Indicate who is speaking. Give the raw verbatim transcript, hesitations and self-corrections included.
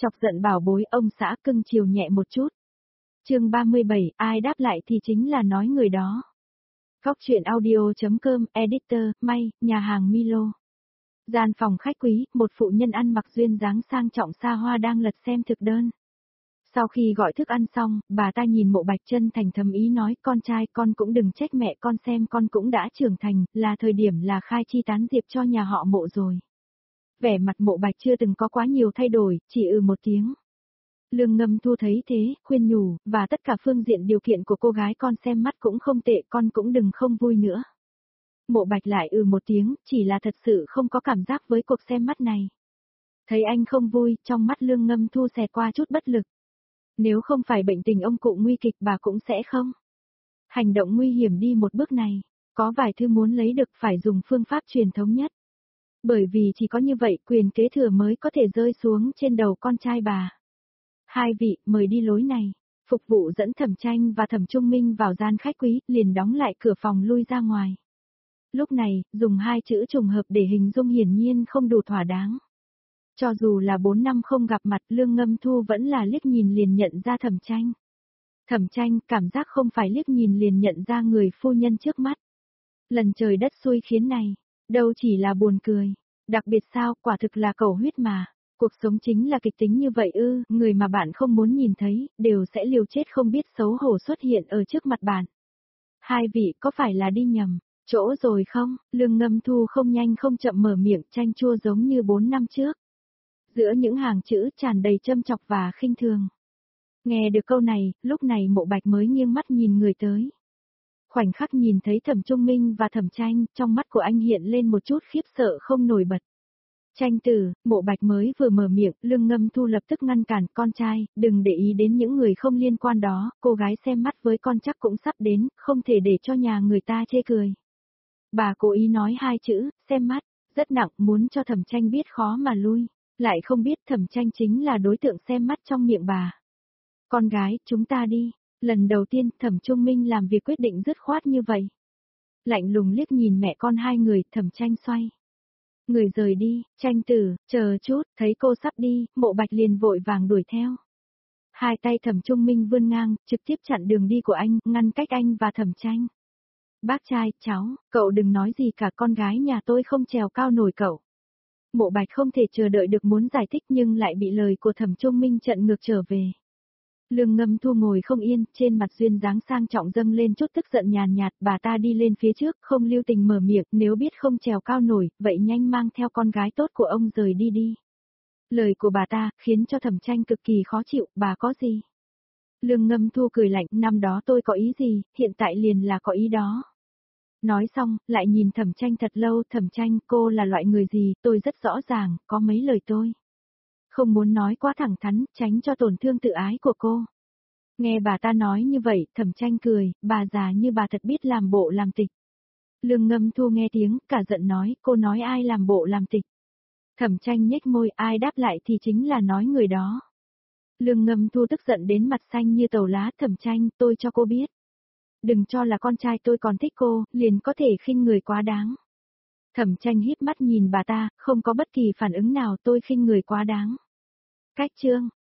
Speaker 1: Chọc giận bảo bối ông xã cưng chiều nhẹ một chút. chương ba mươi bảy, ai đáp lại thì chính là nói người đó. Góc chuyện audio.com, editor, may, nhà hàng Milo. Gian phòng khách quý, một phụ nhân ăn mặc duyên dáng sang trọng xa hoa đang lật xem thực đơn. Sau khi gọi thức ăn xong, bà ta nhìn Mộ Bạch chân thành thầm ý nói, con trai con cũng đừng trách mẹ con, xem con cũng đã trưởng thành, là thời điểm là khai chi tán diệp cho nhà họ Mộ rồi. Vẻ mặt Mộ Bạch chưa từng có quá nhiều thay đổi, chỉ ừ một tiếng. Lương Ngâm Thu thấy thế, khuyên nhủ, và tất cả phương diện điều kiện của cô gái con xem mắt cũng không tệ, con cũng đừng không vui nữa. Mộ Bạch lại ừ một tiếng, chỉ là thật sự không có cảm giác với cuộc xem mắt này. Thấy anh không vui, trong mắt Lương Ngâm Thu xẹt qua chút bất lực. Nếu không phải bệnh tình ông cụ nguy kịch bà cũng sẽ không hành động nguy hiểm đi một bước này. Có vài thứ muốn lấy được phải dùng phương pháp truyền thống nhất. Bởi vì chỉ có như vậy quyền kế thừa mới có thể rơi xuống trên đầu con trai bà. Hai vị, mời đi lối này. Phục vụ dẫn Thẩm Tranh và Thẩm Trung Minh vào gian khách quý, liền đóng lại cửa phòng lui ra ngoài. Lúc này, dùng hai chữ trùng hợp để hình dung hiển nhiên không đủ thỏa đáng. Cho dù là bốn năm không gặp mặt, Lương Ngâm Thu vẫn là liếc nhìn liền nhận ra Thẩm Tranh. Thẩm Tranh cảm giác không phải liếc nhìn liền nhận ra người phu nhân trước mắt. Lần trời đất xui khiến này, đâu chỉ là buồn cười. Đặc biệt sao, quả thực là cầu huyết mà. Cuộc sống chính là kịch tính như vậy ư, người mà bạn không muốn nhìn thấy, đều sẽ liều chết không biết xấu hổ xuất hiện ở trước mặt bạn. Hai vị có phải là đi nhầm chỗ rồi không? Lương Ngâm Thu không nhanh không chậm mở miệng, chanh chua giống như bốn năm trước. Giữa những hàng chữ tràn đầy châm chọc và khinh thường. Nghe được câu này, lúc này Mộ Bạch mới nghiêng mắt nhìn người tới. Khoảnh khắc nhìn thấy Thẩm Trung Minh và Thẩm Tranh, trong mắt của anh hiện lên một chút khiếp sợ không nổi bật. Tranh tử, Mộ Bạch mới vừa mở miệng, Lương Ngâm Thu lập tức ngăn cản, con trai, đừng để ý đến những người không liên quan đó, cô gái xem mắt với con chắc cũng sắp đến, không thể để cho nhà người ta chê cười. Bà cố ý nói hai chữ, xem mắt, rất nặng, muốn cho Thẩm Tranh biết khó mà lui, lại không biết Thẩm Tranh chính là đối tượng xem mắt trong miệng bà. Con gái, chúng ta đi. Lần đầu tiên, Thẩm Trung Minh làm việc quyết định dứt khoát như vậy. Lạnh lùng liếc nhìn mẹ con hai người, Thẩm Tranh xoay người rời đi. Tranh tử, chờ chút, thấy cô sắp đi, Mộ Bạch liền vội vàng đuổi theo. Hai tay Thẩm Trung Minh vươn ngang, trực tiếp chặn đường đi của anh, ngăn cách anh và Thẩm Tranh. Bác trai, cháu, cậu đừng nói gì cả, con gái nhà tôi không trèo cao nổi cậu. Mộ Bạch không thể chờ đợi được muốn giải thích nhưng lại bị lời của Thẩm Trung Minh chặn ngược trở về. Lương Ngâm Thu ngồi không yên, trên mặt duyên dáng sang trọng dâng lên chút tức giận nhàn nhạt, bà ta đi lên phía trước, không lưu tình mở miệng, nếu biết không trèo cao nổi, vậy nhanh mang theo con gái tốt của ông rời đi đi. Lời của bà ta, khiến cho Thẩm Tranh cực kỳ khó chịu, bà có gì? Lương Ngâm Thu cười lạnh, năm đó tôi có ý gì, hiện tại liền là có ý đó. Nói xong, lại nhìn Thẩm Tranh thật lâu, Thẩm Tranh, cô là loại người gì, tôi rất rõ ràng, có mấy lời tôi không muốn nói quá thẳng thắn, tránh cho tổn thương tự ái của cô. Nghe bà ta nói như vậy, Thẩm Tranh cười, bà già như bà thật biết làm bộ làm tịch. Lương Ngâm Thu nghe tiếng, cả giận nói, cô nói ai làm bộ làm tịch. Thẩm Tranh nhếch môi, ai đáp lại thì chính là nói người đó. Lương Ngâm Thu tức giận đến mặt xanh như tàu lá, Thẩm Tranh, tôi cho cô biết. Đừng cho là con trai tôi còn thích cô, liền có thể khinh người quá đáng. Thẩm Tranh híp mắt nhìn bà ta, không có bất kỳ phản ứng nào, tôi khinh người quá đáng. Cách chương.